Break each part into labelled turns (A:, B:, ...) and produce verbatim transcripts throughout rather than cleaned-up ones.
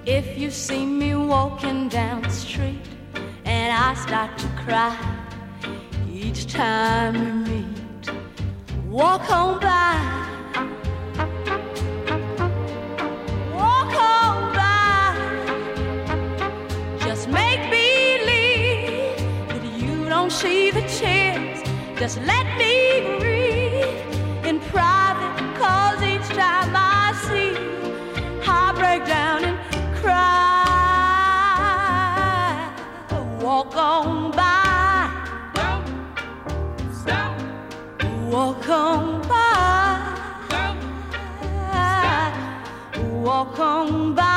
A: If you see me walking down the street and I start to cry each time we meet, walk on by, walk on by. Just make believe that you don't see the tears. Just let me breathe in private, 'cause each time I see you, I break down and cry. Walk on by, don't stop. Walk on by, don't stop. Walk on by.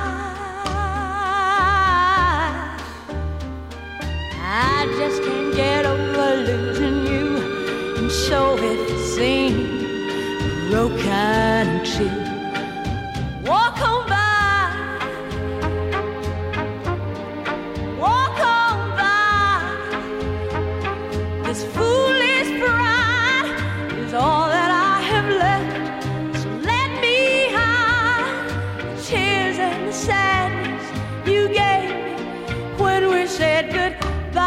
A: I just can't get over losing you, and so it seems broken and true. Walk on by. All that I have left, so let me hide the tears and the sadness you gave me when we said goodbye.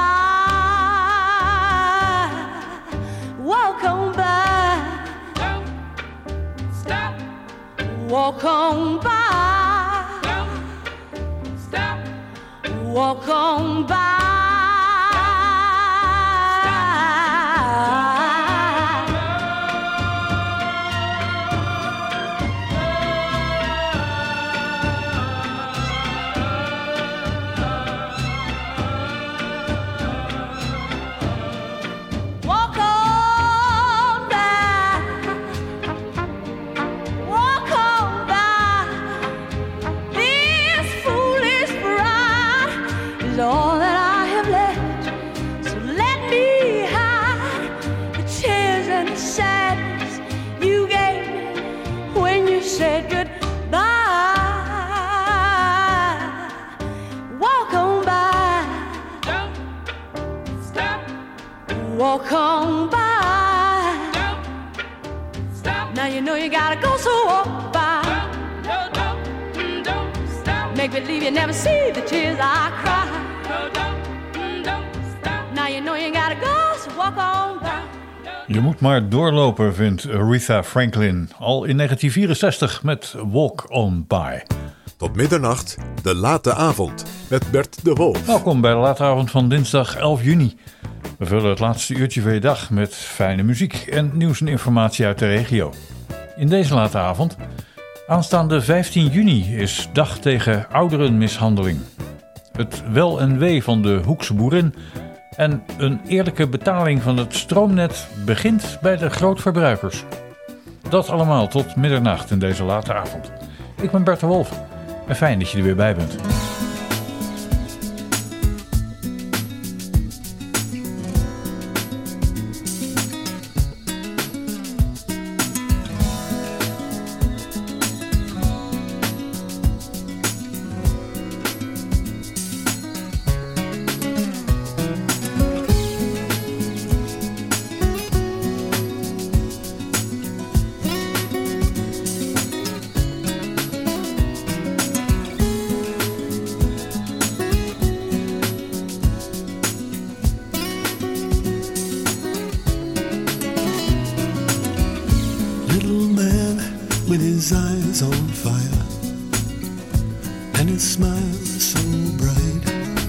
A: Walk on by, don't stop. Walk on by, don't stop. Walk on by. All that I have left, so let me hide the tears and the sadness you gave me when you said goodbye. Walk on by, don't stop. Walk on by, don't stop. Now you know you gotta go, so walk by. Don't, don't, don't stop. Make believe you never see the tears I cry.
B: Je moet maar doorlopen, vindt Aretha Franklin al in negentien vierenzestig met Walk On By.
C: Tot middernacht, de late avond met Bert de Wolf.
B: Welkom bij de late avond van dinsdag elf juni. We vullen het laatste uurtje van je dag met fijne muziek en nieuws en informatie uit de regio. In deze late avond, aanstaande vijftien juni, is dag tegen ouderenmishandeling. Het wel en wee van de Hoekse boerin en een eerlijke betaling van het stroomnet begint bij de grootverbruikers. Dat allemaal tot middernacht in deze late avond. Ik ben Bert de Wolf en fijn dat je er weer bij bent.
D: with his eyes on fire and his smile so bright.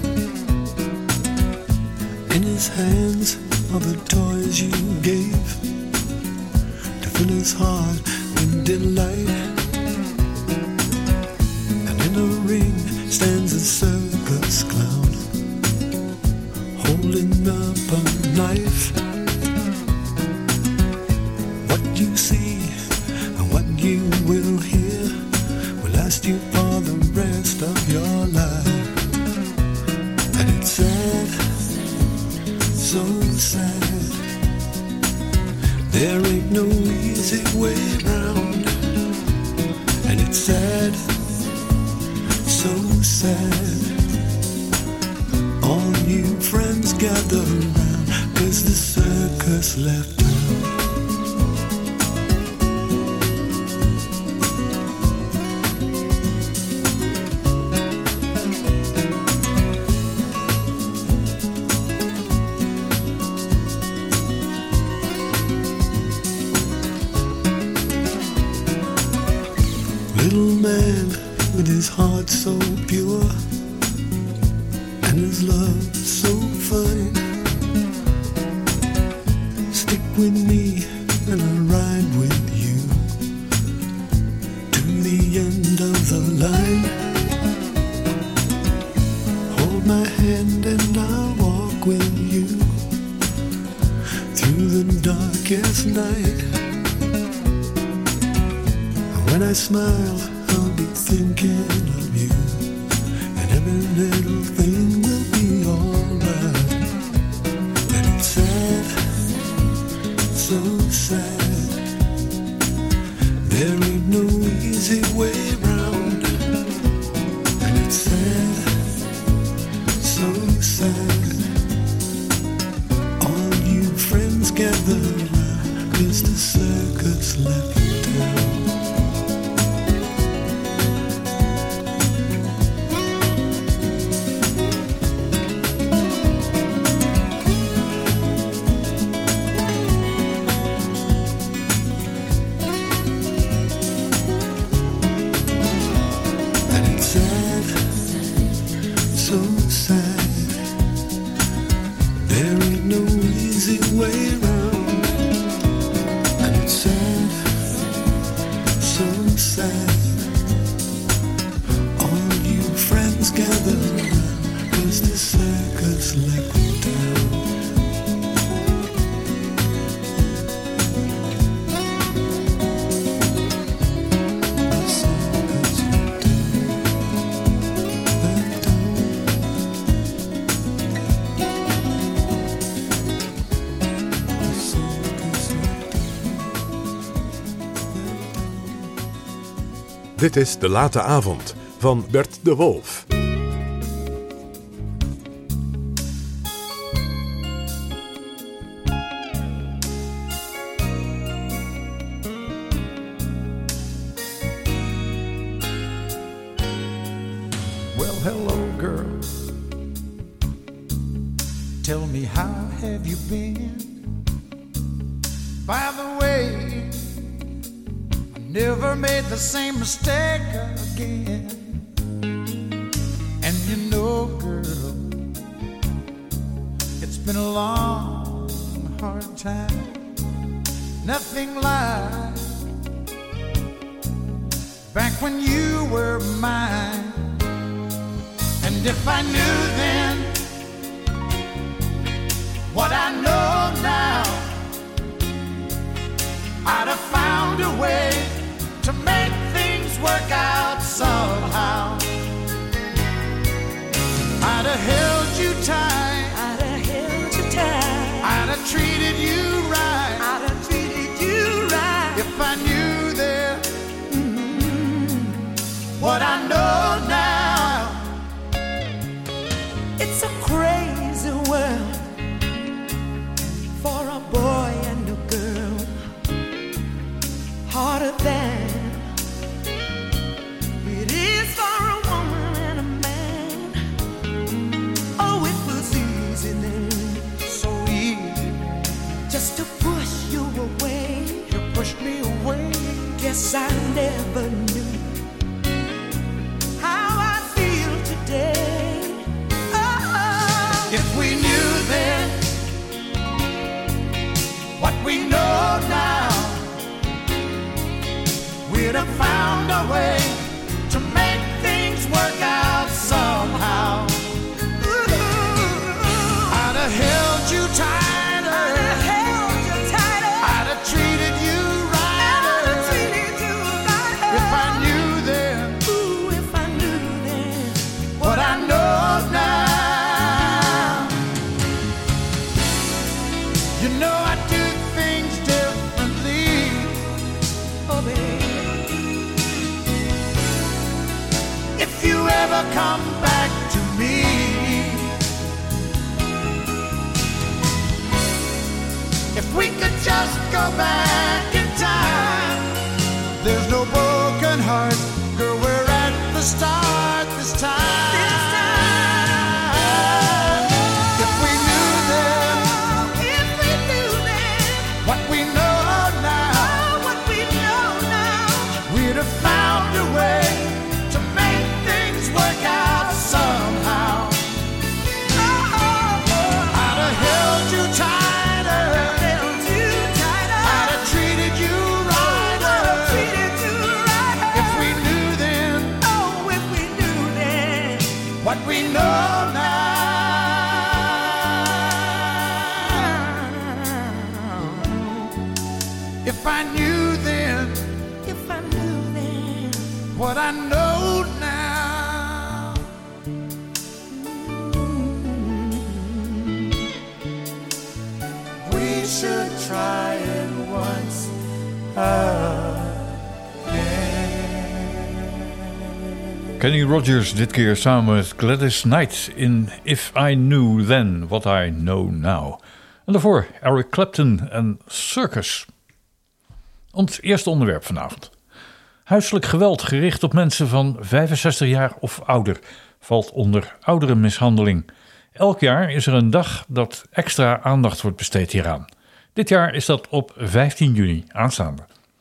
D: In his hands are the toys you gave to fill his heart with delight. And in a ring stands a circus clown holding up a knife. What you see and what you will hear will last you for the rest of your life. And it's sad, so sad. There ain't no easy way round. And it's sad, so sad. All you friends gather around, 'cause the circus left town. little man with his heart so pure and his love so fine. Stick with me and I'll ride with you to the end of the line. Hold my hand and I'll walk with you through the darkest night. When I smile, I'll be thinking of you, and every little thing will be alright. And it's sad, so sad. There ain't no easy way round. And it's sad, so sad. All you friends gather around, 'cause the circus left town.
C: Dit is De Late Avond van Bert de Wolf.
E: Well, hello, girl. Tell me, how have you been? By the way, never made the same mistake again. And you know, girl, it's been a long, hard time. Nothing like back when you were mine. And if I knew then what I know now, I'd have found a way to make things work out somehow. I'd have held you tight.
A: I'd have held you tight.
E: I'd have treated you right.
A: I'd have treated you right.
E: If I knew then mm-hmm. what I know now.
A: It's a crazy world for a boy and a girl. Harder than it is for a woman and a man. Oh, it was easy then, so easy, just to push you away.
E: You pushed me away.
A: Guess I never knew how I feel today. Oh,
E: if we knew then what we know now, we'd have found a way to make things work out somehow. Ooh, I'd have held you tighter.
A: I'd have held you tighter.
E: I'd have treated you right.
A: I'd have treated you right.
E: If I knew then.
A: Ooh, if I knew then
E: What I know now. You know I do things differently.
A: Oh, baby.
E: If you ever come back to me, if we could just go back in time, there's no broken heart, girl, we're at the start this time.
A: This time.
E: If we knew then
A: If we knew then
E: what we know now,
A: oh, what we know now,
E: we'd have found a way
B: Kenny Rogers dit keer samen met Gladys Knight in If I Knew Then What I Know Now. En daarvoor Eric Clapton en Circus. Ons eerste onderwerp vanavond. Huiselijk geweld gericht op mensen van vijfenzestig jaar of ouder valt onder ouderenmishandeling. Elk jaar is er een dag dat extra aandacht wordt besteed hieraan. Dit jaar is dat op vijftien juni aanstaande.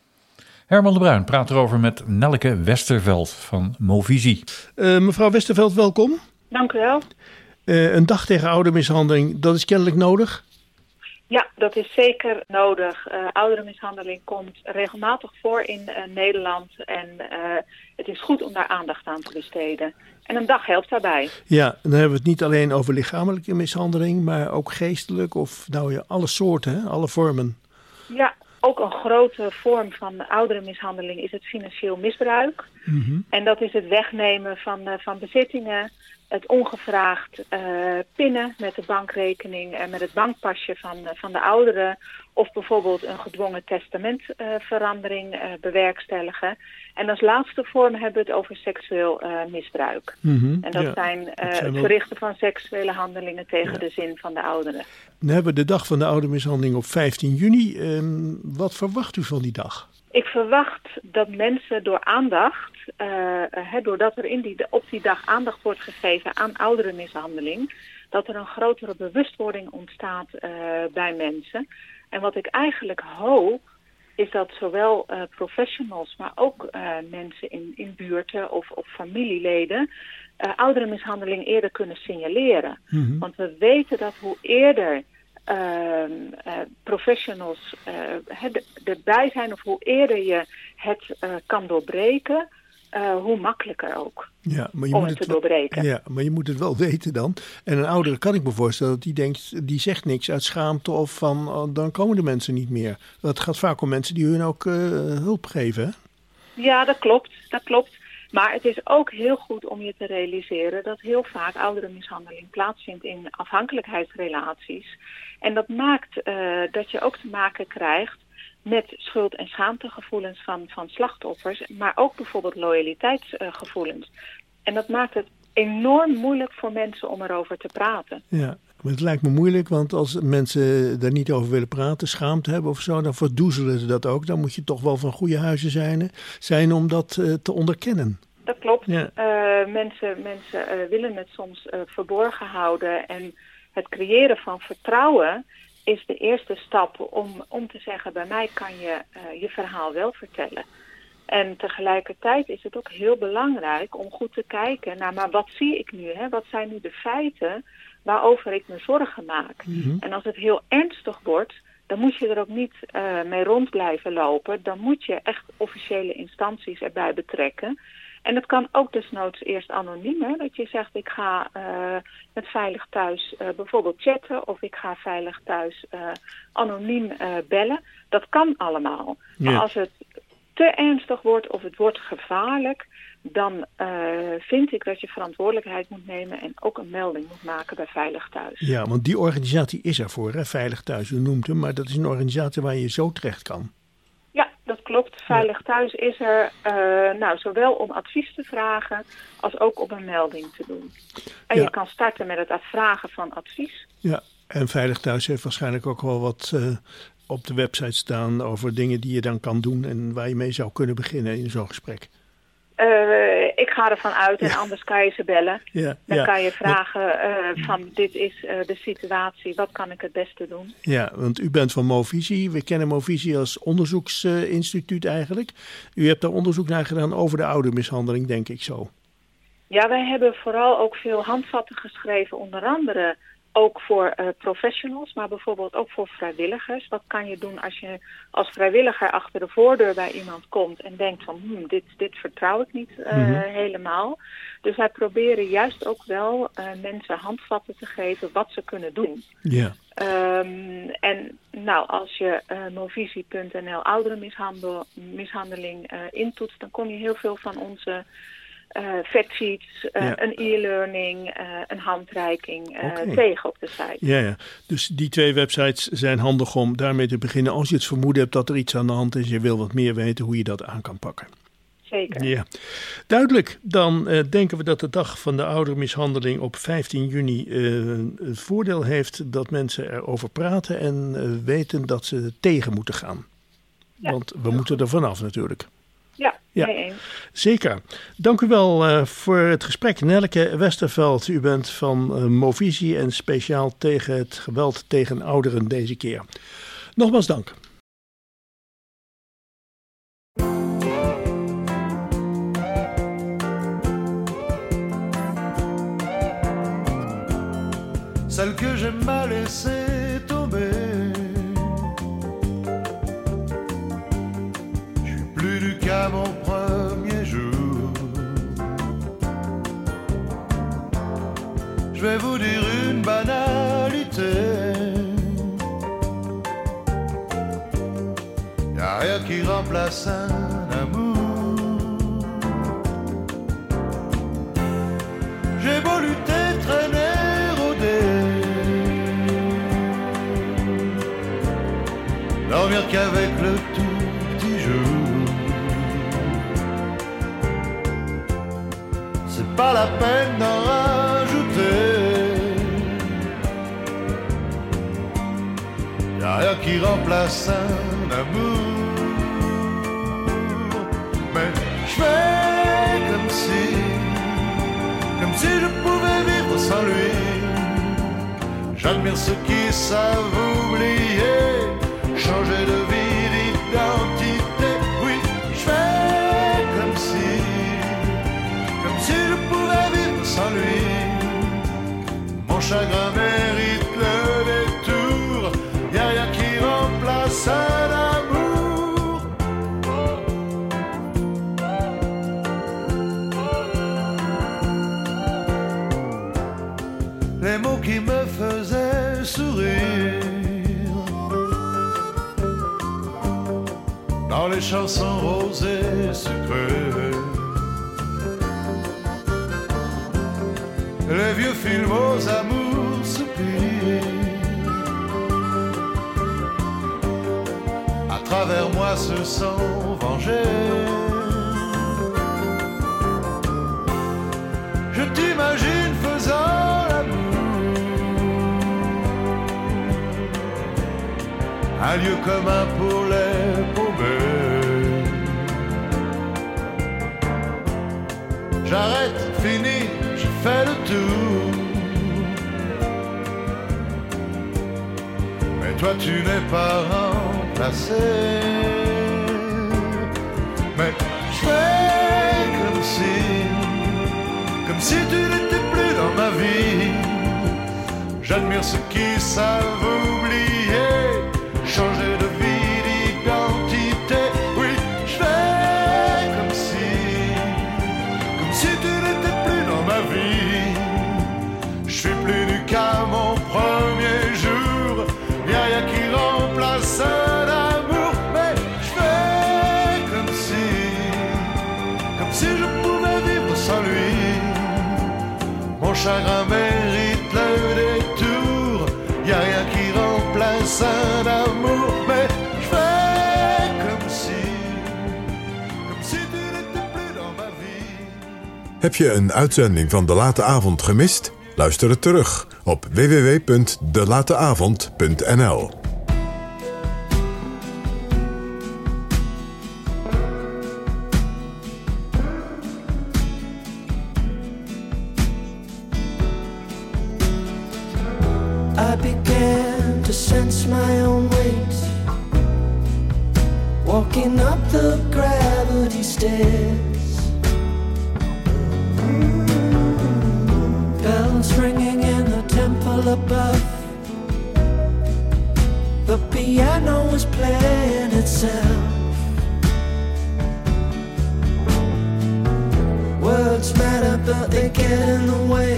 B: Herman de Bruin praat erover met Nelleke Westerveld van Movisie.
F: Uh, mevrouw Westerveld, welkom.
G: Dank u wel.
F: Uh, een dag tegen oudermishandeling, dat is kennelijk nodig?
G: Ja, dat is zeker nodig. Uh, ouderenmishandeling komt regelmatig voor in uh, Nederland en uh, het is goed om daar aandacht aan te besteden. En een dag helpt daarbij.
F: Ja, dan hebben we het niet alleen over lichamelijke mishandeling, maar ook geestelijk of nou ja, alle soorten, hè? Alle vormen.
G: Ja, ook een grote vorm van ouderenmishandeling is het financieel misbruik. Mm-hmm. En dat is het wegnemen van, uh, van bezittingen, het ongevraagd uh, pinnen met de bankrekening en met het bankpasje van, uh, van de ouderen. Of bijvoorbeeld een gedwongen testamentverandering uh, uh, bewerkstelligen. En als laatste vorm hebben we het over seksueel uh, misbruik. Mm-hmm, en dat ja, zijn uh, het wel... verrichten van seksuele handelingen tegen ja. de zin van de ouderen.
F: Dan hebben we de dag van de oudermishandeling op vijftien juni. Um, wat verwacht u van die dag?
G: Ik verwacht dat mensen door aandacht, uh, he, doordat er in die, op die dag aandacht wordt gegeven aan ouderenmishandeling, dat er een grotere bewustwording ontstaat uh, bij mensen. En wat ik eigenlijk hoop, is dat zowel uh, professionals, maar ook uh, mensen in, in buurten of, of familieleden uh, ouderenmishandeling eerder kunnen signaleren. Mm-hmm. Want we weten dat hoe eerder Uh, uh, professionals uh, erbij zijn of hoe eerder je het uh, kan doorbreken, uh, hoe makkelijker ook
F: ja, maar je
G: om
F: moet
G: het te
F: wel,
G: doorbreken.
F: Ja, maar je moet het wel weten dan. En een oudere kan ik me voorstellen dat die denkt, die zegt niks uit schaamte of van oh, dan komen de mensen niet meer. Het gaat vaak om mensen die hun ook uh, hulp geven. Hè?
G: Ja, dat klopt, dat klopt. Maar het is ook heel goed om je te realiseren dat heel vaak ouderenmishandeling plaatsvindt in afhankelijkheidsrelaties. En dat maakt uh, dat je ook te maken krijgt met schuld- en schaamtegevoelens van, van slachtoffers, maar ook bijvoorbeeld loyaliteitsgevoelens. Uh, en dat maakt het enorm moeilijk voor mensen om erover te praten.
F: Ja, maar het lijkt me moeilijk, want als mensen daar niet over willen praten, schaamte hebben of zo, dan verdoezelen ze dat ook. Dan moet je toch wel van goede huizen zijn, zijn om dat uh, te onderkennen.
G: Dat klopt.
F: Ja.
G: Uh, mensen mensen uh, willen het soms uh, verborgen houden. En het creëren van vertrouwen is de eerste stap om, om te zeggen, bij mij kan je uh, je verhaal wel vertellen. En tegelijkertijd is het ook heel belangrijk om goed te kijken naar, maar wat zie ik nu? Hè? Wat zijn nu de feiten waarover ik me zorgen maak? Mm-hmm. En als het heel ernstig wordt, dan moet je er ook niet uh, mee rond blijven lopen. Dan moet je echt officiële instanties erbij betrekken. En dat kan ook desnoods eerst anoniem. Hè? Dat je zegt, ik ga uh, met Veilig Thuis uh, bijvoorbeeld chatten. Of ik ga Veilig Thuis uh, anoniem uh, bellen. Dat kan allemaal. Ja. Maar als het te ernstig wordt of het wordt gevaarlijk, dan uh, vind ik dat je verantwoordelijkheid moet nemen en ook een melding moet maken bij Veilig Thuis.
F: Ja, want die organisatie is ervoor, hè? Veilig Thuis, u noemt hem, maar dat is een organisatie waar je zo terecht kan.
G: Ja, dat klopt. Veilig Thuis is er uh, nou, zowel om advies te vragen als ook om een melding te doen. En ja. je kan starten met het vragen van advies.
F: Ja, en Veilig Thuis heeft waarschijnlijk ook wel wat uh, op de website staan over dingen die je dan kan doen en waar je mee zou kunnen beginnen in zo'n gesprek.
G: Uh, ik ga ervan uit en ja. anders kan je ze bellen. Ja, dan
F: ja.
G: kan je vragen uh, van dit is uh, de situatie, wat kan ik het beste doen?
F: Ja, want u bent van Movisie. We kennen Movisie als onderzoeksinstituut uh, eigenlijk. U hebt daar onderzoek naar gedaan over de oudermishandeling, denk ik zo.
G: Ja, wij hebben vooral ook veel handvatten geschreven, onder andere ook voor uh, professionals, maar bijvoorbeeld ook voor vrijwilligers. Wat kan je doen als je als vrijwilliger achter de voordeur bij iemand komt en denkt van hmm, dit, dit vertrouw ik niet uh, mm-hmm. helemaal. Dus wij proberen juist ook wel uh, mensen handvatten te geven wat ze kunnen doen.
F: Ja.
G: Um, en nou, als je uh, movisie punt n l ouderenmishandeling uh, intoetst, dan kom je heel veel van onze Uh, factsheets, uh, ja. een e-learning, uh, een handreiking uh, okay. tegen op de site.
F: Ja, ja, dus die twee websites zijn handig om daarmee te beginnen. Als je het vermoeden hebt dat er iets aan de hand is, je wil wat meer weten hoe je dat aan kan pakken.
G: zeker.
F: Ja, duidelijk. Dan uh, denken we dat de dag van de oudermishandeling op vijftien juni uh, het voordeel heeft dat mensen erover praten en uh, weten dat ze tegen moeten gaan. Ja. Want we moeten er vanaf natuurlijk.
G: Ja,
F: ja.
G: mee eens.
F: Zeker. Dank u wel uh, voor het gesprek. Nelleke Westerveld, u bent van uh, Movisie en speciaal tegen het geweld tegen ouderen deze keer. Nogmaals dank.
E: Celle que j'aime m'a laissé tomber. Je suis plus du qu'à mon premier jour. Je vais vous dire une banalité. Y'a rien qui remplace un amour. J'ai beau lutter, traîner, dormir qu'avec le tout petit jour. C'est pas la peine d'en rajouter. Y'a rien qui remplace un amour. Mais je fais comme si, comme si je pouvais vivre sans lui. J'admire ceux qui savent oublier, changer de vie, d'identité. Oui, je fais comme si, comme si je pouvais vivre sans lui. Mon chagrin mérite le détour. Y'a rien qui remplace un amour. Les mots qui me faisaient sourire dans les chansons roses et sucrées, les vieux films aux amours soupirs, à travers moi se sont vengés. Je t'imagine faisant l'amour, un lieu commun pour les paumés. J'arrête, fini, je fais le tour. Mais toi tu n'es pas remplacé. Mais je fais comme si, comme si tu n'étais plus dans ma vie. J'admire ceux qui savent oublier, changer de vie, d'identité. Oui, je fais comme si, comme si tu n'étais plus dans ma vie. Je suis plus nu qu'à mon premier jour. Y'a rien qui remplace un amour. Mais je fais comme si, comme si je pouvais vivre sans lui. Mon chagrin mérite le détour. Y'a rien qui remplace un amour. Mais je fais comme si, comme si tu n'étais plus dans ma vie.
C: Heb je een uitzending van De Late Avond gemist? Luister het terug op w w w punt de late avond punt n l.
H: I began to sense my own weight, walking up the gravity stairs, bells ringing in the temple above. The piano was playing itself. Words matter, but they get in the way.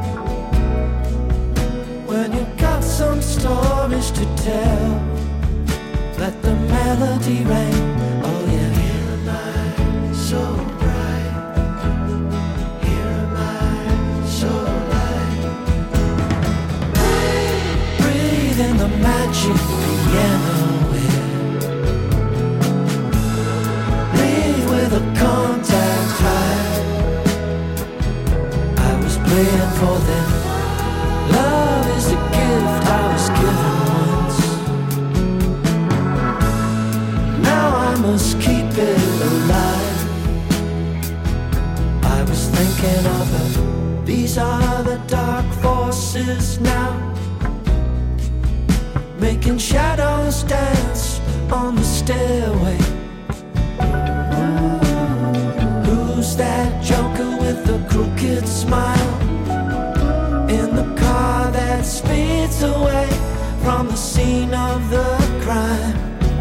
H: When you got some stories to tell, let the melody ring. Oh yeah, here am I, so bright. Here am I, so light. Breathe in the magic piano wind. Breathe with a constant for them. Love is a gift I was given once. Now I must keep it alive. I was thinking of her. These are the dark forces now, making shadows dance on the stairway. Who's that joker with the crooked smile in the car that speeds away from the scene of the crime?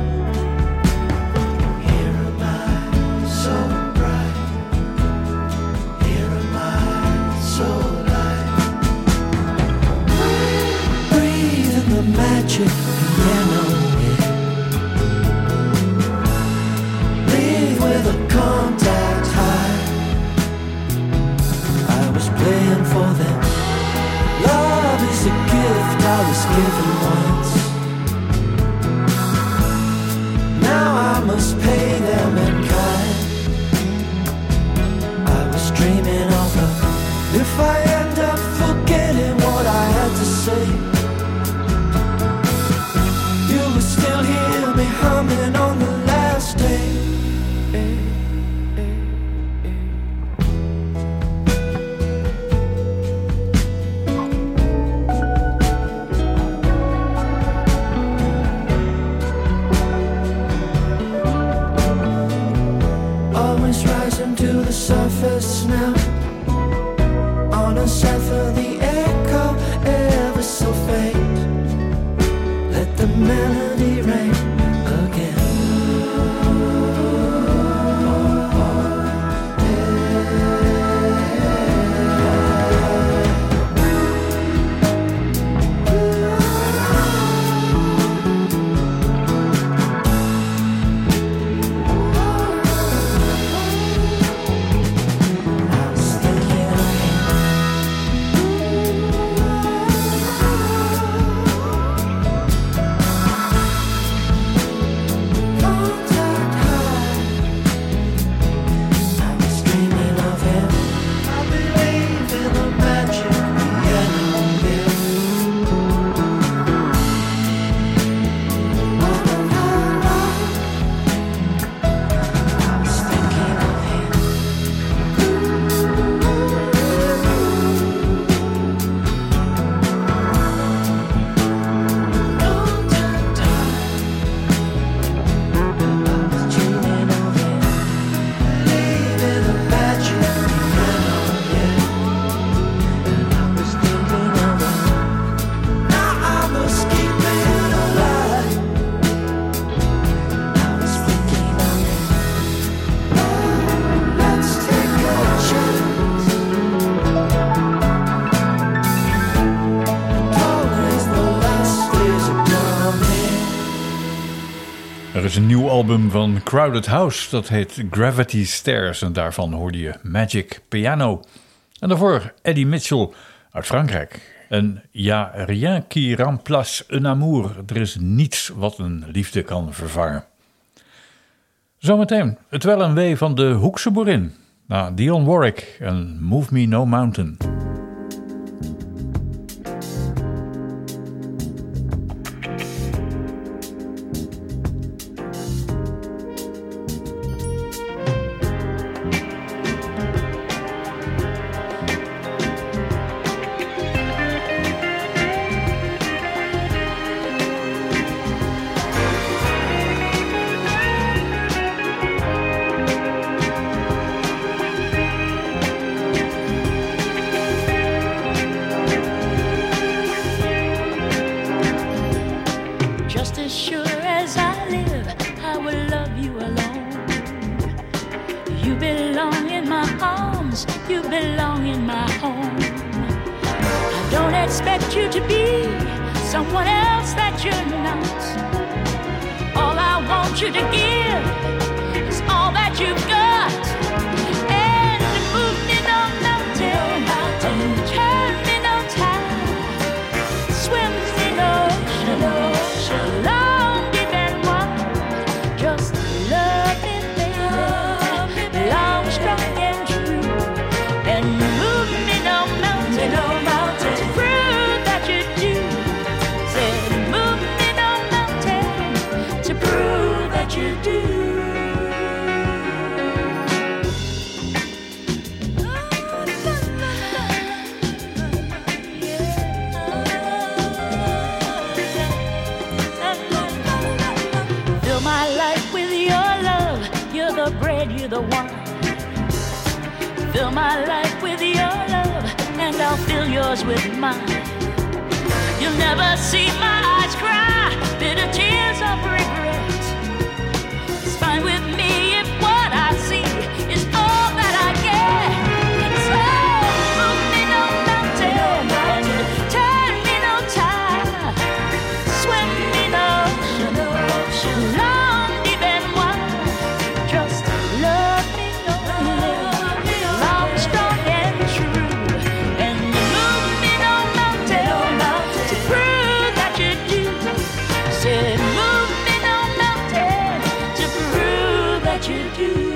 H: Here am I, so bright. Here am I, so light. Breathe in the magic piano. Leave with a contact high. I was playing for them. Love is a gift I was given once. Now I must pay them in kind. I was dreaming of her. If I end up forgetting what I had to say, you will still hear me humming on the last day. Always rising to the surface now. On a zephyr, the echo ever so faint. Let the melody rain again.
B: Er is een nieuw album van Crowded House, dat heet Gravity Stairs en daarvan hoorde je Magic Piano. En daarvoor Eddie Mitchell uit Frankrijk. En ja, rien qui remplace un amour. Er is niets wat een liefde kan vervangen. Zometeen het wel en wee van de Hoekse boerin. Na Dionne Warwick en Move Me No Mountain.
A: Long, strong and true, and move me no mountain.
I: the bread, you're the wine. Fill my life with your love, and I'll fill yours with mine. You'll never see my eyes cry bitter tears of regret. It's fine with me if what I see is all that I get. So move me no mountain, turn me no tide, swim me no ocean, long, deep and wide. Just love me only, long, strong and true, and move me no mountain to prove that you do. Said move me no mountain to prove that you do.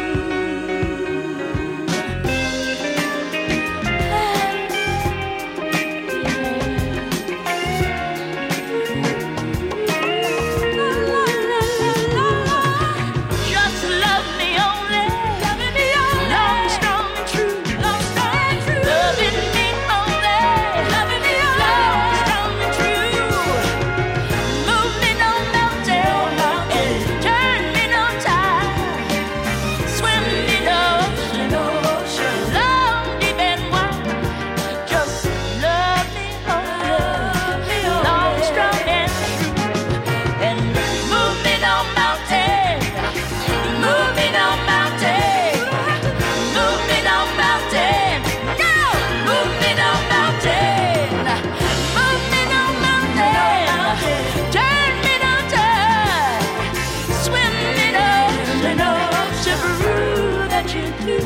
I: Just love me only, long, strong and true, loving me only, long, strong and true. Move me no mountain, and turn me no tide, swim me no ocean, long, deep and wide. Just love me only, long, strong and true, and move me no mountain, move me no mountain, move me no mountain, no, move me no mountain, move me no mountain, turn me no tide, swim me no ocean, to prove that you do.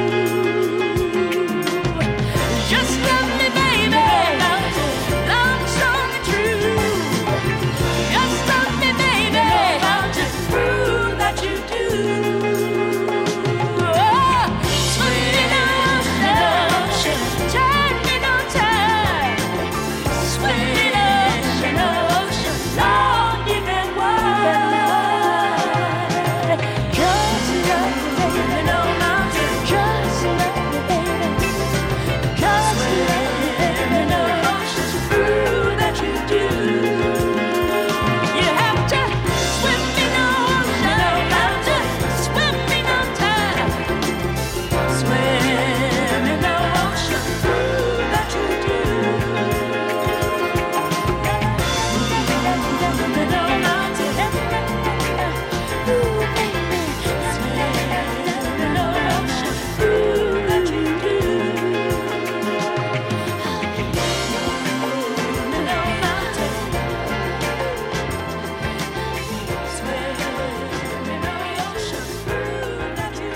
I: Just love me, baby, long, strong and true. Just love me, baby, to prove that you do. Oh, swim me no ocean, turn me no tide, swim me no ocean, long, deep and wide. Just love me, baby, no mountain. Just love me, baby. Just love me, baby, no ocean, to prove that you do. You have to swim me no ocean, no mountain, swim me no tide, swim me no ocean, prove that you do. No mountain, ooh, baby, swim me no ocean, prove that you do. No mountain, swim me no ocean, prove that you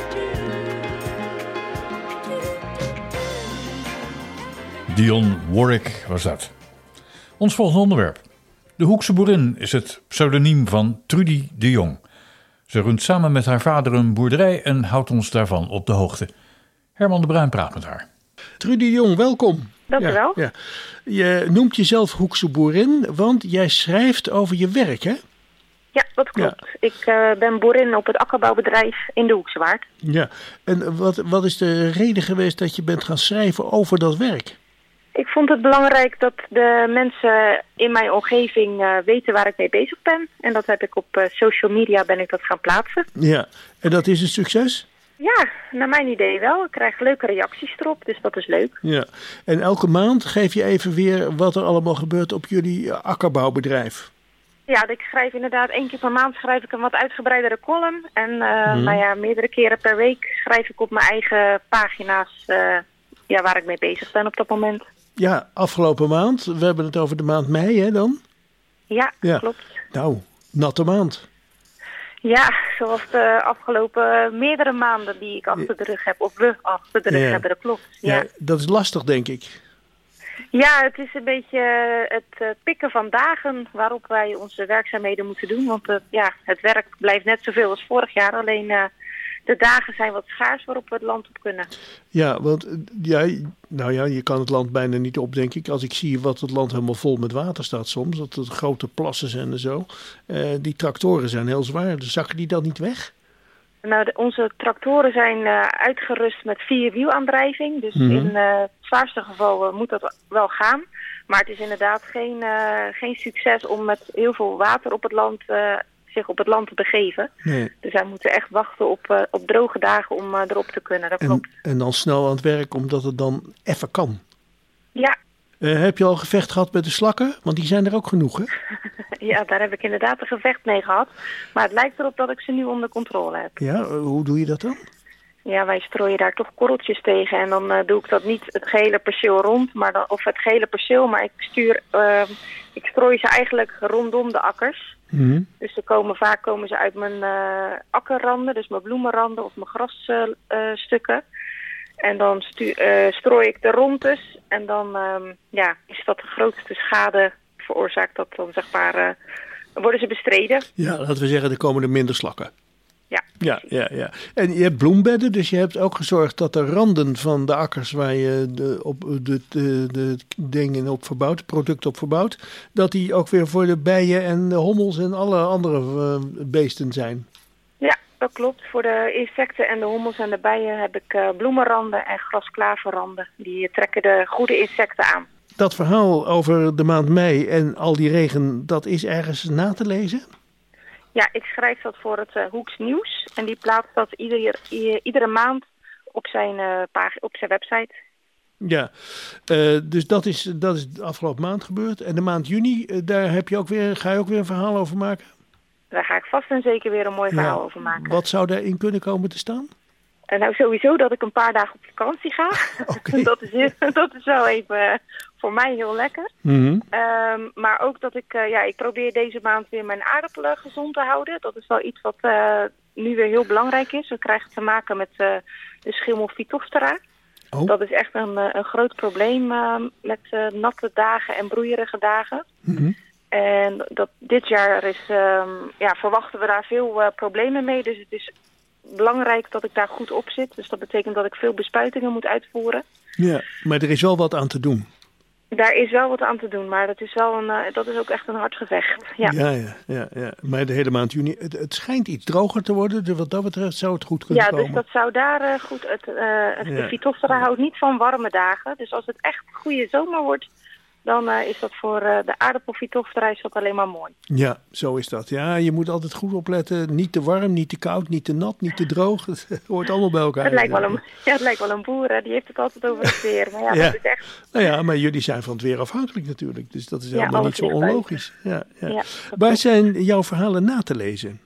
I: do.
B: Dionne Warwick was dat. Ons volgende onderwerp. De Hoekse boerin is het pseudoniem van Trudy de Jong. Ze runt samen met haar vader een boerderij en houdt ons daarvan op de hoogte. Herman de Bruin praat met haar.
F: Trudy de Jong, welkom.
G: Dank u wel.
F: Ja, ja. Je noemt jezelf Hoekse boerin, want jij schrijft over je werk, hè?
G: Ja, dat klopt. Ik uh, ben boerin op het akkerbouwbedrijf in de Hoekse Waard.
F: Ja. En wat, wat is de reden geweest dat je bent gaan schrijven over dat werk?
G: Ik vond het belangrijk dat de mensen in mijn omgeving uh, weten waar ik mee bezig ben. En dat heb ik op uh, social media ben ik dat gaan plaatsen.
F: Ja, en dat is een succes?
G: Ja, naar mijn idee wel. Ik krijg leuke reacties erop, dus dat is leuk.
F: Ja, en elke maand geef je even weer wat er allemaal gebeurt op jullie akkerbouwbedrijf.
G: Ja, ik schrijf inderdaad één keer per maand schrijf ik een wat uitgebreidere column. En uh,
F: Hmm.
G: nou ja, meerdere keren per week schrijf ik op mijn eigen pagina's uh, ja, waar ik mee bezig ben op dat moment.
F: Ja, afgelopen maand. We hebben het over de maand mei, hè dan?
G: Ja,
F: Ja.
G: klopt.
F: Nou, natte maand.
G: Ja, zoals de afgelopen meerdere maanden die ik achter de rug heb, of we achter de rug
F: Ja.
G: hebben, dat klopt.
F: Ja.
G: Ja.
F: Dat is lastig, denk ik.
G: Ja, het is een beetje het uh, pikken van dagen waarop wij onze werkzaamheden moeten doen. Want uh, ja, het werk blijft net zoveel als vorig jaar, alleen uh, de dagen zijn wat schaars waarop we het land op kunnen.
F: Ja, want uh, ja, nou ja, je kan het land bijna niet op, denk ik. Als ik zie wat het land helemaal vol met water staat soms, dat het grote plassen zijn en zo. Uh, die tractoren zijn heel zwaar, dus zakken die dan niet weg?
G: Nou, de, onze tractoren zijn uh, uitgerust met vierwielaandrijving. Dus
F: Mhm.
G: in uh, het zwaarste geval uh, moet dat wel gaan. Maar het is inderdaad geen, uh, geen succes om met heel veel water op het land uh, zich op het land te begeven.
F: Nee.
G: Dus wij moeten echt wachten op, uh, op droge dagen om uh, erop te kunnen. Dat klopt.
F: En, en dan snel aan het werk, omdat het dan even kan.
G: Ja.
F: Uh, heb je al gevecht gehad met de slakken? Want die zijn er ook genoeg, hè?
G: Ja, daar heb ik inderdaad een gevecht mee gehad. Maar het lijkt erop dat ik ze nu onder controle heb.
F: Ja, uh, hoe doe je dat dan?
G: Ja, wij strooien daar toch korreltjes tegen. En dan uh, doe ik dat niet het gehele perceel rond, maar dan, of het gehele perceel. Maar ik stuur, uh, ik strooi ze eigenlijk rondom de akkers.
F: Mm-hmm.
G: Dus ze komen, vaak komen ze uit mijn uh, akkerranden, dus mijn bloemenranden of mijn grasstukken. Uh, en dan stu- uh, strooi ik de rondes en dan um, ja, is dat de grootste schade veroorzaakt dat dan zeg maar uh, worden ze bestreden.
F: Ja, laten we zeggen, er komen er minder slakken.
G: Ja.
F: Ja, ja, ja. En je hebt bloembedden, dus je hebt ook gezorgd dat de randen van de akkers waar je de, op de, de, de dingen op verbouwt, producten op verbouwt, dat die ook weer voor de bijen en de hommels en alle andere uh, beesten zijn.
G: Ja, dat klopt. Voor de insecten en de hommels en de bijen heb ik uh, bloemenranden en grasklaverranden. Die trekken de goede insecten aan.
F: Dat verhaal over de maand mei en al die regen, dat is ergens na te lezen?
G: Ja, ik schrijf dat voor het uh, Hoeks Nieuws. En die plaatst dat ieder, i- iedere maand op zijn, uh, pag- op zijn website.
F: Ja, uh, dus dat is, dat is de afgelopen maand gebeurd. En de maand juni, uh, daar heb je ook weer, ga je ook weer een verhaal over maken?
G: Daar ga ik vast en zeker weer een mooi verhaal ja. over maken.
F: Wat zou daarin kunnen komen te staan?
G: En nou, sowieso dat ik een paar dagen op vakantie ga. Okay. dat, is, dat is wel even uh, voor mij heel lekker.
F: Mm-hmm.
G: Um, maar ook dat ik, uh, ja, ik probeer deze maand weer mijn aardappelen gezond te houden. Dat is wel iets wat uh, nu weer heel belangrijk is. We krijgen te maken met uh, de schimmel Phytophthora. Oh. Dat is echt een, een groot probleem uh, met uh, natte dagen en broeierige dagen.
F: Mm-hmm.
G: En dat, dit jaar is, um, ja, verwachten we daar veel uh, problemen mee. Dus het is belangrijk dat ik daar goed op zit. Dus dat betekent dat ik veel bespuitingen moet uitvoeren.
F: Ja, maar er is wel wat aan te doen.
G: Daar is wel wat aan te doen, maar dat is, wel een, uh, dat is ook echt een hard gevecht. Ja,
F: ja, ja, ja, ja. Maar de hele maand juni, het, het schijnt iets droger te worden. Dus wat dat betreft zou het goed kunnen
G: ja,
F: komen.
G: Ja, dus dat zou daar uh, goed... Het, uh, het,
F: ja.
G: De Phytophthora houdt niet van warme dagen. Dus als het echt goede zomer wordt, dan uh, is dat voor uh, de aardappelphytophthora is dat alleen maar mooi.
F: Ja, zo is dat. Ja, je moet altijd goed opletten. Niet te warm, niet te koud, niet te nat, niet te droog. Het hoort allemaal bij elkaar.
G: Het lijkt wel een, ja, het lijkt wel een boer, hè. Die heeft het altijd over het weer. Maar ja,
F: ja.
G: dat is echt...
F: Nou ja, maar jullie zijn van het weer afhankelijk natuurlijk. Dus dat is
G: ja,
F: helemaal niet zo onlogisch. Ja, ja.
G: Ja,
F: waar zijn jouw verhalen na te lezen?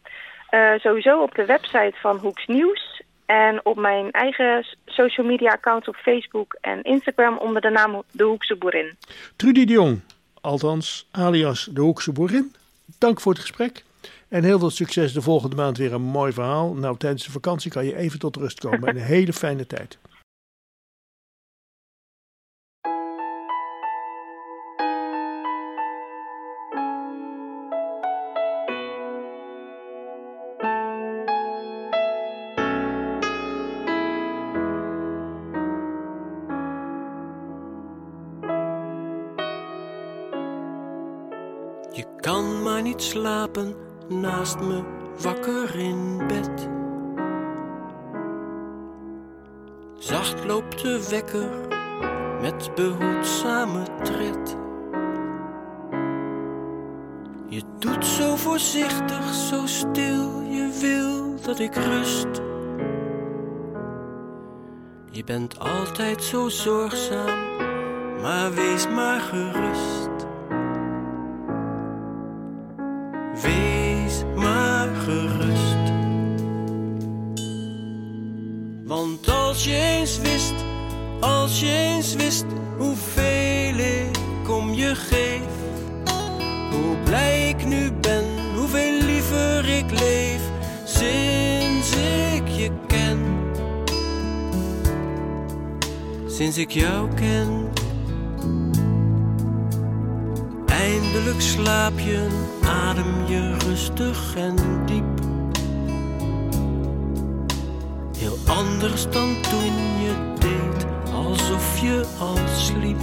G: Uh, sowieso op de website van Hoeks Nieuws. En op mijn eigen social media accounts op Facebook en Instagram onder de naam De Hoekse Boerin.
F: Trudy de Jong, althans alias De Hoekse Boerin. Dank voor het gesprek. En heel veel succes de volgende maand weer een mooi verhaal. Nou, tijdens de vakantie kan je even tot rust komen. En een hele fijne tijd.
H: Je kan maar niet slapen naast me wakker in bed. Zacht loopt de wekker met behoedzame tred. Je doet zo voorzichtig, zo stil, je wil dat ik rust. Je bent altijd zo zorgzaam, maar wees maar gerust. Wees maar gerust. Want als je eens wist, als je eens wist hoeveel ik om je geef, hoe blij ik nu ben, hoeveel liever ik leef sinds ik je ken. Sinds ik jou ken. Eindelijk slaap je, adem je rustig en diep. Heel anders dan toen je deed, alsof je al sliep.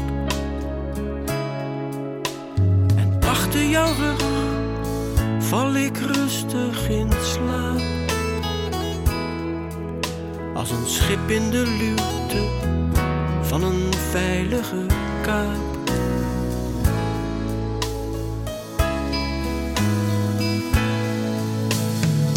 H: En achter jouw rug val ik rustig in slaap. Als een schip in de luwte van een veilige kaap.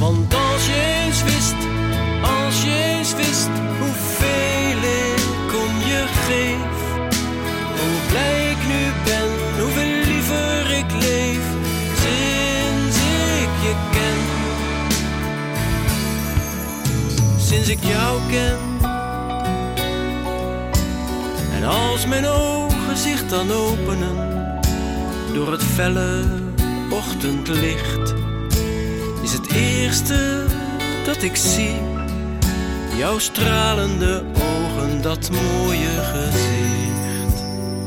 H: Want als je eens wist, als je eens wist hoeveel ik om je geef, hoe blij ik nu ben, hoeveel liever ik leef sinds ik je ken. Sinds ik jou ken. En als mijn ogen zich dan openen door het felle ochtendlicht, is het eerste dat ik zie jouw stralende ogen, dat mooie gezicht.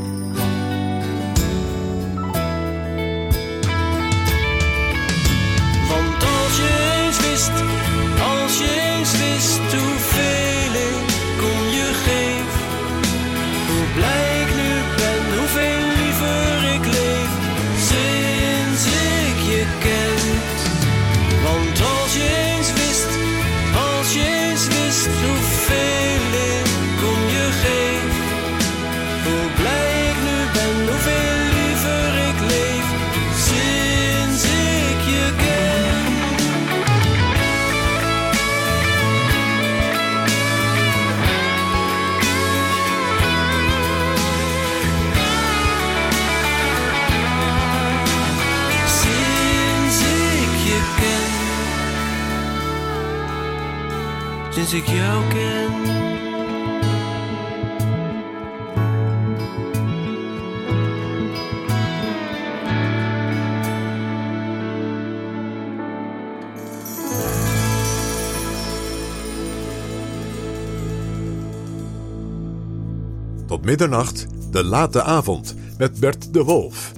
H: Want als je eens wist, als je eens wist hoeveel ik om je geef, hoe blij ik nu ben, hoeveel liever ik leef sinds ik je ken. Want als je eens wist, als je eens wist hoeveel ik om je geef, hoe blij ik nu ben, hoeveel liever ik leef sinds ik je ken. Sinds ik jou ken.
C: Tot middernacht, de late avond, met Bert de Wolf.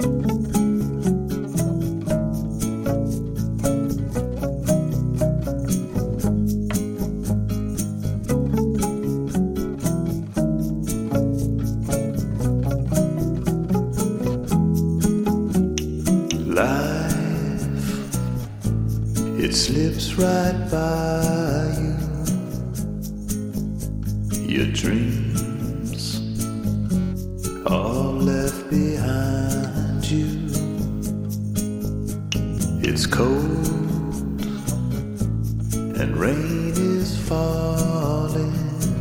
D: It slips right by you. Your dreams all left behind you. It's cold and rain is falling.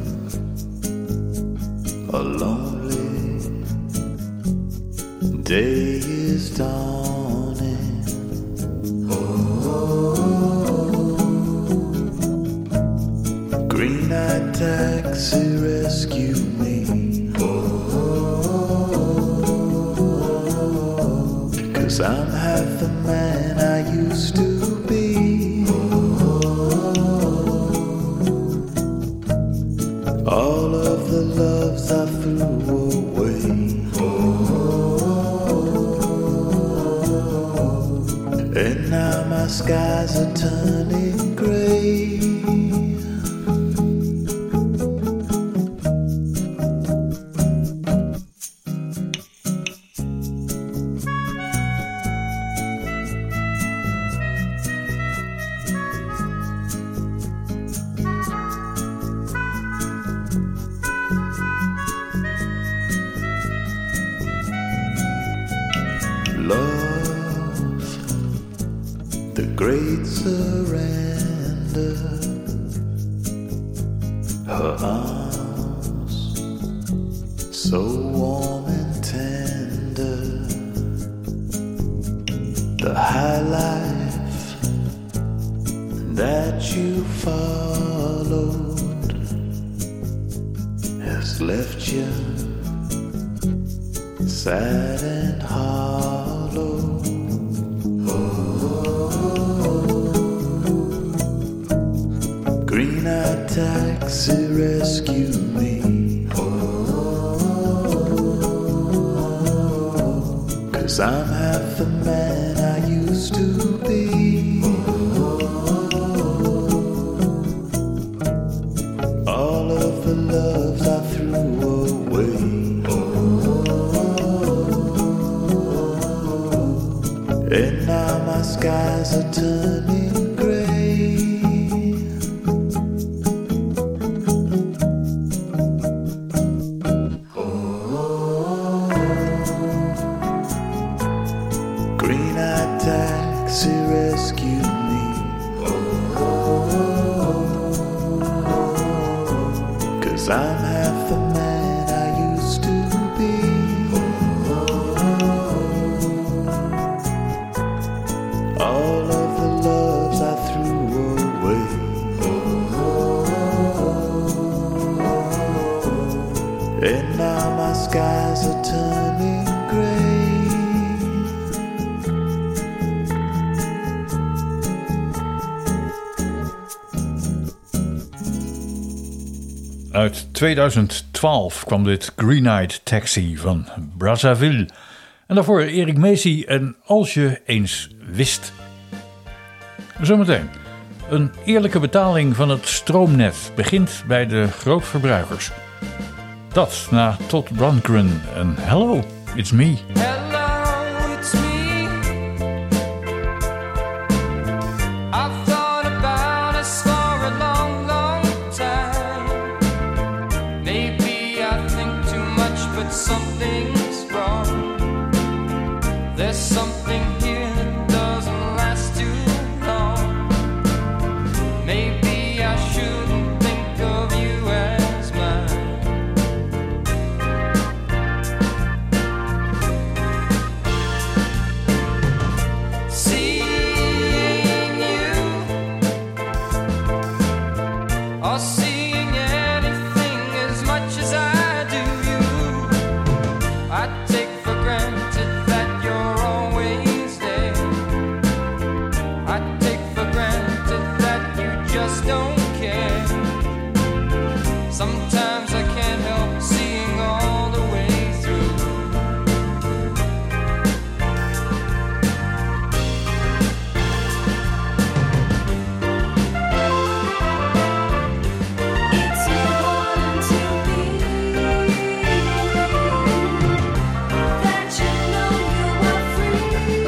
D: A lonely day is dawning. Green-eyed taxi, rescue me. Cause I'm half the man I used to be. All of the loves I threw away. And now my skies are turning gray. Great surrender, her arms so warm and tender, the high life that you followed has left you sad and hollow. Green-eyed taxi, rescue me. Cause I'm half the man I used to be. All of the loves I threw away. And now my skies are turning gray. Green-eyed taxi, rescue me. I'm half the man I used to be. All of the loves I threw away. And now my skies are turning gray.
B: Uit tweeduizend twaalf kwam dit Green Eyed Taxi van Brazzaville. En daarvoor Erik Macy en Als je eens wist. Zometeen. Een eerlijke betaling van het stroomnet begint bij de grootverbruikers. Dat na Todd Rundgren en Hello, It's Me.
J: Hello, it's me. I've thought about us for a long, long time. Maybe I think too much, but something's wrong. There's something here that doesn't last too long. Maybe I shouldn't think of you as mine. Or seeing anything as much as I do you, I take for granted that you're always there. I take for granted that you just don't care. Sometimes I can't help seeing all the way through.
I: It's important to me that you know you are free.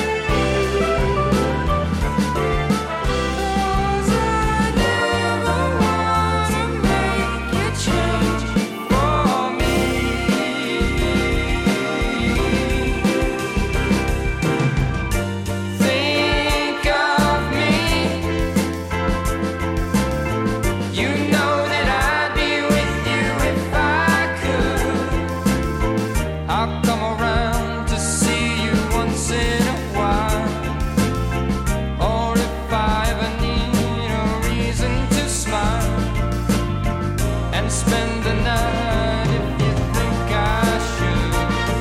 I: 'Cause I never wanna make you change
J: For me, think of me. You know that I'd be with you if I could. I'll come around to see you once in a while. Or if I ever need a reason to smile and spend the night if you think I should.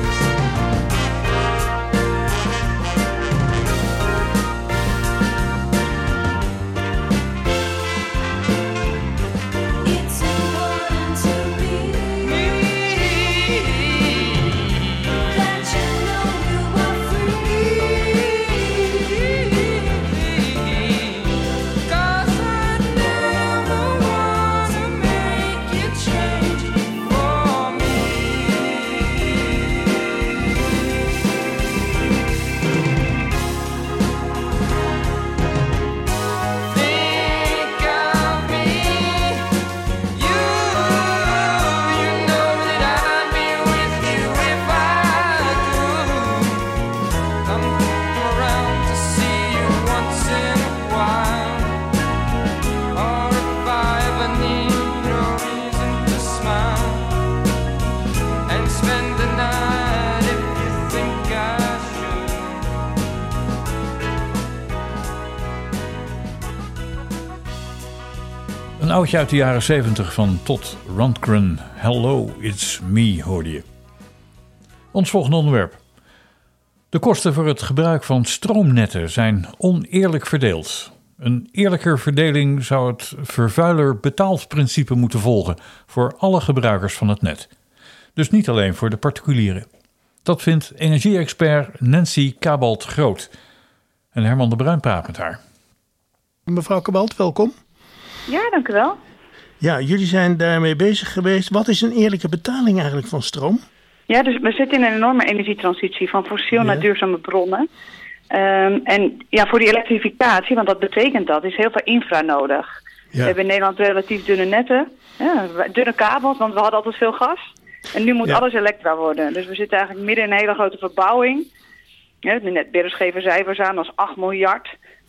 I: It's important to me that you know you are free.
J: 'Cause I never wanna make you change for me. Think of me. You, you know that I'd be with you if I could. Come around to see you once in a while. Or if I ever need a reason to smile and spend the night if you think I should.
B: Een oudje uit de jaren zeventig van Todd Rundgren. Hello, It's Me hoorde je. Ons volgende onderwerp. De kosten voor het gebruik van stroomnetten zijn oneerlijk verdeeld. Een eerlijker verdeling zou het vervuiler betaalt principe moeten volgen voor alle gebruikers van het net. Dus niet alleen voor de particulieren. Dat vindt energie-expert Nancy Cabalt-Groot. En Herman de Bruin praat met haar.
F: Mevrouw Cabalt, welkom.
G: Ja, dank u wel.
F: Ja, jullie zijn daarmee bezig geweest. Wat is een eerlijke betaling eigenlijk van stroom?
K: Ja, dus we zitten in een enorme energietransitie van fossiel
F: Ja.
K: naar duurzame bronnen. Um, en ja, voor die elektrificatie, want dat betekent dat, is heel veel infra nodig.
F: Ja.
K: We hebben in Nederland relatief dunne netten, ja, dunne kabels, want we hadden altijd veel gas. En nu moet
F: Ja.
K: alles elektra worden. Dus we zitten eigenlijk midden in een hele grote verbouwing. Ja, de netbeheerders geven cijfers aan als acht miljard.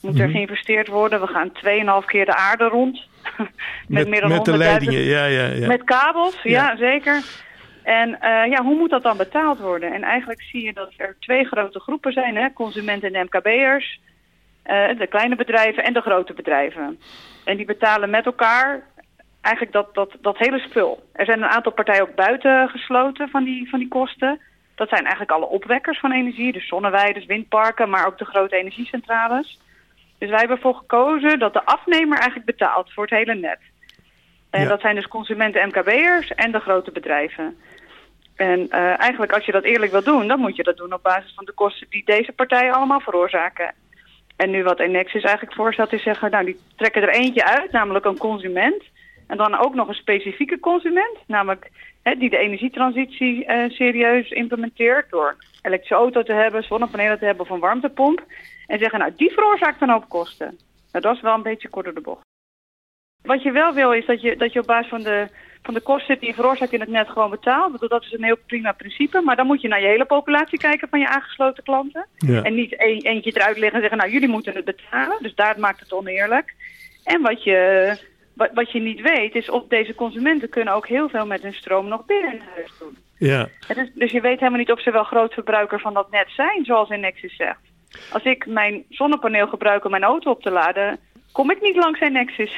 K: Moet er
F: Mhm.
K: geïnvesteerd worden. We gaan tweeënhalf keer de aarde rond. met,
F: Met,
K: meer dan
F: met de
K: honderdduizend
F: leidingen, ja, ja, ja.
K: Met kabels, ja,
F: Ja.
K: zeker. En eh, ja, hoe moet dat dan betaald worden? En eigenlijk zie je dat er twee grote groepen zijn, hè? Consumenten en M K B'ers. Uh, de kleine bedrijven en de grote bedrijven. En die betalen met elkaar eigenlijk dat, dat, dat hele spul. Er zijn een aantal partijen ook buiten gesloten van die, van die kosten. Dat zijn eigenlijk alle opwekkers van energie. Dus zonneweiders, windparken, maar ook de grote energiecentrales. Dus wij hebben ervoor gekozen dat de afnemer eigenlijk betaalt voor het hele net. En
F: Ja.
K: dat zijn dus consumenten, M K B'ers en de grote bedrijven. En uh, eigenlijk als je dat eerlijk wil doen, dan moet je dat doen op basis van de kosten die deze partijen allemaal veroorzaken. En nu wat Enexis eigenlijk voorstelt is zeggen, nou die trekken er eentje uit, namelijk een consument. En dan ook nog een specifieke consument, namelijk hè, die de energietransitie uh, serieus implementeert door een elektrische auto te hebben, zonnepanelen te hebben of een warmtepomp. En zeggen, nou die veroorzaakt dan ook kosten. Nou dat is wel een beetje kort door de bocht. Wat je wel wil is dat je, dat je op basis van de, van de kosten die je veroorzaakt in het net gewoon betaalt. Ik bedoel, dat is een heel prima principe. Maar dan moet je naar je hele populatie kijken van je aangesloten klanten.
F: Ja.
K: En niet een, eentje eruit liggen en zeggen, nou jullie moeten het betalen. Dus daar maakt het oneerlijk. En wat je, wat, wat je niet weet is of deze consumenten kunnen ook heel veel met hun stroom nog binnen in huis doen.
F: Ja.
K: Het is, dus je weet helemaal niet of ze wel grootverbruiker van dat net zijn, zoals Enexis zegt. Als ik mijn zonnepaneel gebruik om mijn auto op te laden, kom ik niet langs Enexis.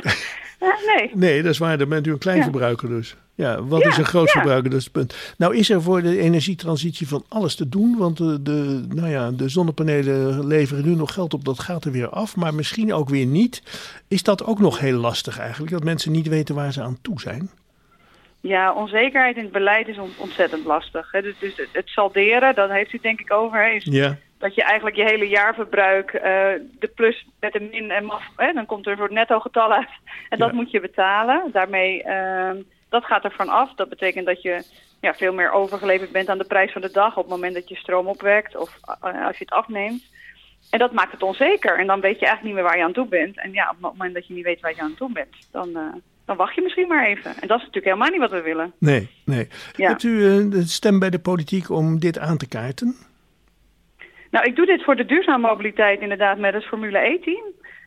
K: nee.
F: Nee, dat is waar. Dan bent u een klein
K: Ja.
F: verbruiker dus. Ja, wat
K: Ja,
F: is een groot
K: ja.
F: verbruiker? Dat is het punt. Nou is er voor de energietransitie van alles te doen. Want de, de, nou ja, de zonnepanelen leveren nu nog geld op. Dat gaat er weer af. Maar misschien ook weer niet. Is dat ook nog heel lastig eigenlijk? Dat mensen niet weten waar ze aan toe zijn?
K: Ja, onzekerheid in het beleid is on- ontzettend lastig. Hè. Dus, dus het, het salderen, dat heeft u denk ik over. Hè, is
F: Ja.
K: dat je eigenlijk je hele jaarverbruik, uh, de plus met de min en maf, hè, dan komt er een soort netto getal uit. En dat
F: Ja.
K: moet je betalen. Daarmee, uh, dat gaat er van af. Dat betekent dat je ja, veel meer overgeleverd bent aan de prijs van de dag op het moment dat je stroom opwekt of uh, als je het afneemt. En dat maakt het onzeker. En dan weet je eigenlijk niet meer waar je aan toe bent. En ja, op het moment dat je niet weet waar je aan toe bent, dan, uh, dan wacht je misschien maar even. En dat is natuurlijk helemaal niet wat we willen.
F: Nee, nee.
K: Ja.
F: Hebt u uh, de stem bij de politiek om dit aan te kaarten?
K: Nou, ik doe dit voor de duurzame mobiliteit inderdaad met het Formule E-team.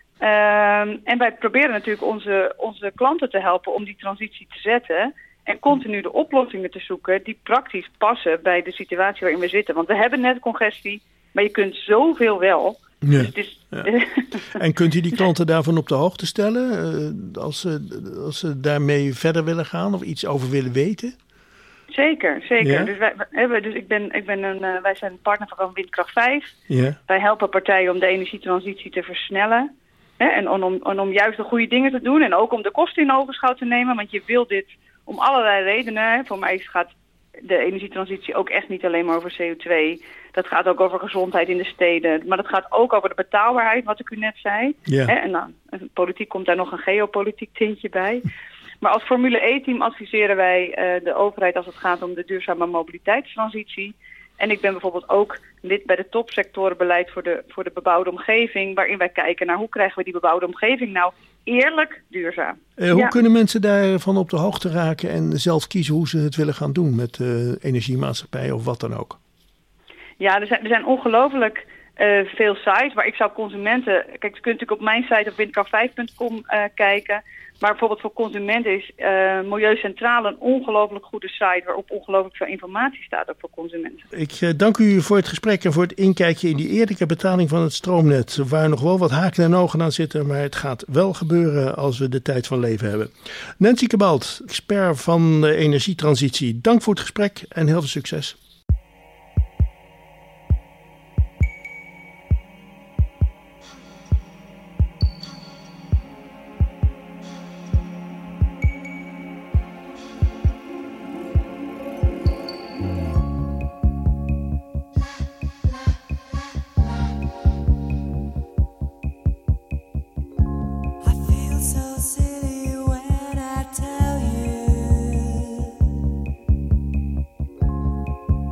K: Um, en wij proberen natuurlijk onze, onze klanten te helpen om die transitie te zetten. En continu de oplossingen te zoeken die praktisch passen bij de situatie waarin we zitten. Want we hebben net congestie, maar je kunt zoveel wel.
F: Ja.
K: Dus het is,
F: Ja. En kunt u die klanten daarvan op de hoogte stellen? Uh, als, ze, als ze daarmee verder willen gaan of iets over willen weten?
K: Zeker, zeker.
F: Ja?
K: Dus, wij, wij hebben, dus ik ben, ik ben een, uh, wij zijn een partner van Windkracht vijf.
F: Ja.
K: Wij helpen partijen om de energietransitie te versnellen. Hè, en om, om, en om juist de goede dingen te doen. En ook om de kosten in ogenschouw te nemen. Want je wil dit om allerlei redenen. Hè. Voor mij gaat de energietransitie ook echt niet alleen maar over C O twee. Dat gaat ook over gezondheid in de steden. Maar dat gaat ook over de betaalbaarheid, wat ik u net zei.
F: Ja.
K: Hè, en dan, politiek komt daar nog een geopolitiek tintje bij. Maar als Formule E-team adviseren wij uh, de overheid als het gaat om de duurzame mobiliteitstransitie. En ik ben bijvoorbeeld ook lid bij de topsectorenbeleid voor de, voor de bebouwde omgeving. Waarin wij kijken naar hoe krijgen we die bebouwde omgeving nou eerlijk duurzaam.
F: Uh, hoe
K: Ja.
F: kunnen mensen daarvan op de hoogte raken en zelf kiezen hoe ze het willen gaan doen met uh, energiemaatschappijen of wat dan ook?
K: Ja, er zijn, er zijn ongelooflijk uh, veel sites waar ik zou consumenten... Kijk, je kunt natuurlijk op mijn site op windkracht vijf punt com uh, kijken. Maar bijvoorbeeld voor consumenten is uh, Milieu Centraal een ongelooflijk goede site... waarop ongelooflijk veel informatie staat ook voor consumenten.
F: Ik uh, dank u voor het gesprek en voor het inkijkje in die eerlijke betaling van het stroomnet. Waar nog wel wat haken en ogen aan zitten, maar het gaat wel gebeuren als we de tijd van leven hebben. Nancy Cabalt, expert van de energietransitie. Dank voor het gesprek en heel veel succes.
H: I feel so silly when I tell you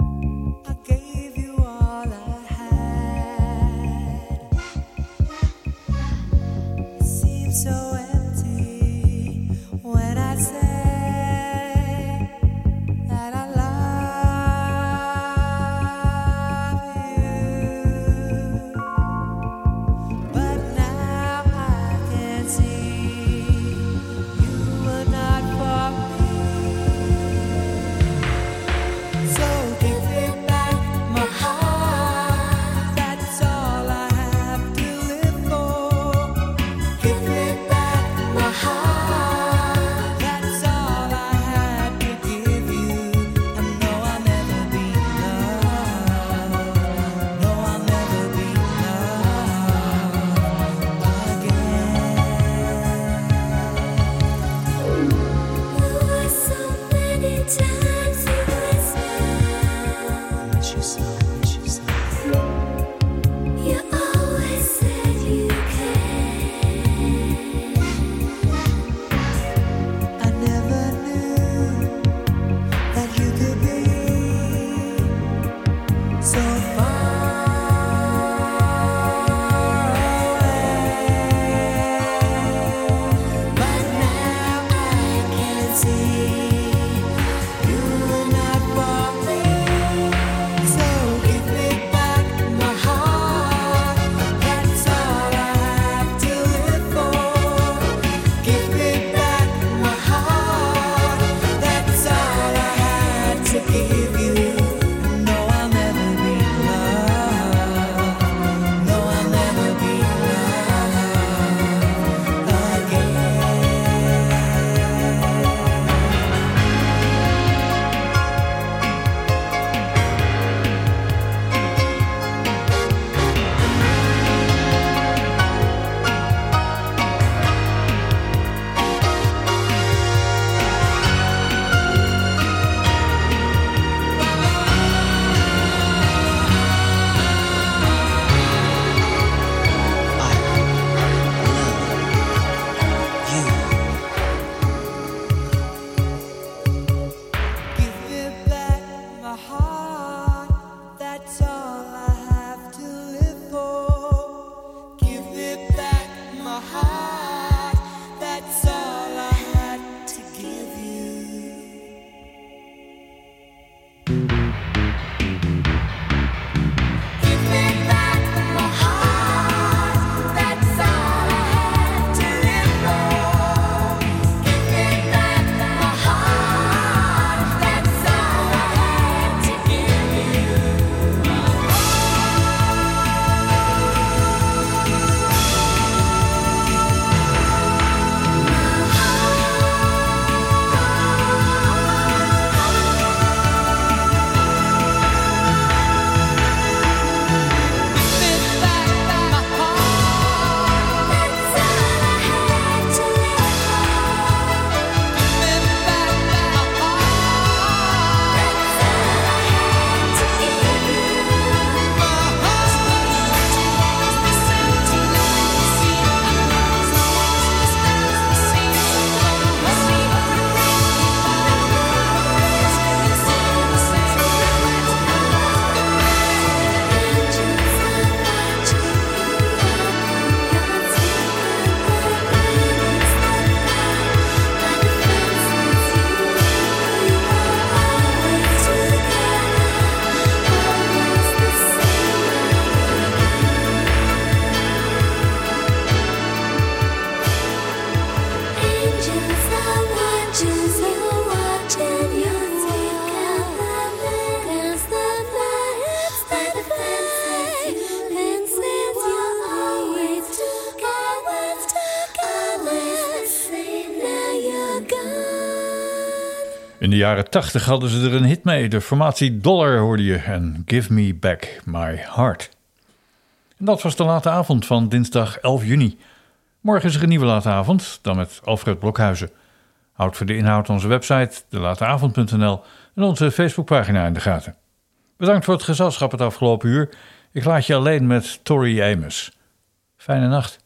B: In de jaren tachtig hadden ze er een hit mee. De formatie Dollar hoorde je en Give Me Back My Heart. En dat was de late avond van dinsdag elf juni. Morgen is er een nieuwe late avond, dan met Alfred Blokhuizen. Houd voor de inhoud onze website, de lateavond punt n l en onze Facebookpagina in de gaten. Bedankt voor het gezelschap het afgelopen uur. Ik laat je alleen met Tori Amos. Fijne nacht.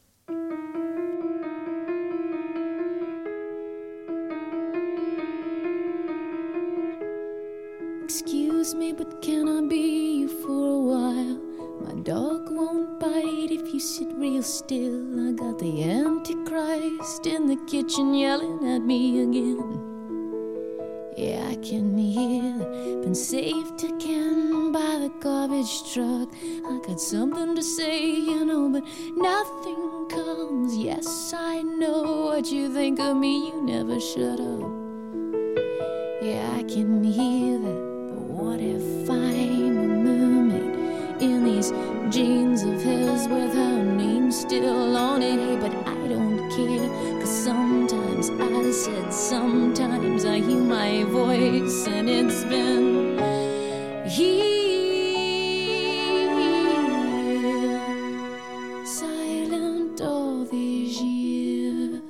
L: Excuse me, but can I be you for a while? My dog won't bite if you sit real still. I got the Antichrist in the kitchen yelling at me again. Yeah, I can hear that. Been saved again by the garbage truck. I got something to say, you know, but nothing comes. Yes, I know what you think of me. You never shut up. Yeah, I can hear that. What if I'm a mermaid in these jeans of his with her name still on it? Hey, but I don't care, cause sometimes I said, sometimes I hear my voice and it's been here, silent all these years.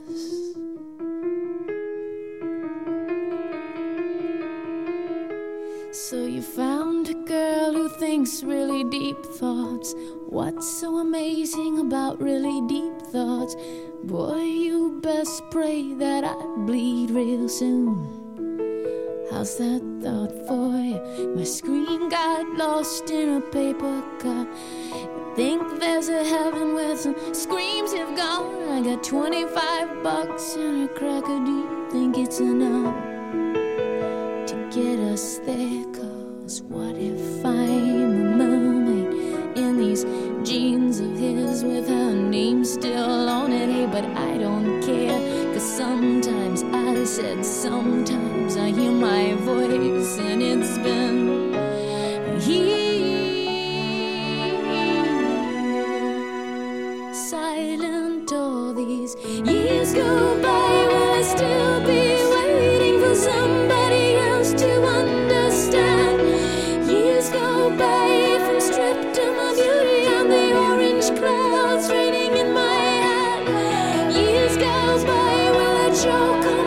L: So you found a girl who thinks really deep thoughts. What's so amazing about really deep thoughts? Boy, you best pray that I bleed real soon. How's that thought for you? My scream got lost in a paper cup. Think there's a heaven where some screams have gone. I got twenty-five bucks and a cracker. Do you think it's enough to get us there? Cause what if I'm a mermaid in these jeans of his with her name still on it? Hey, but I don't care, cause sometimes I said, sometimes I hear my voice and it's been here, silent all these years go by. Will I still be waiting for somebody else to understand? Years go by from stripped to my beauty and the orange clouds raining in my hand. Years go by, will I choke on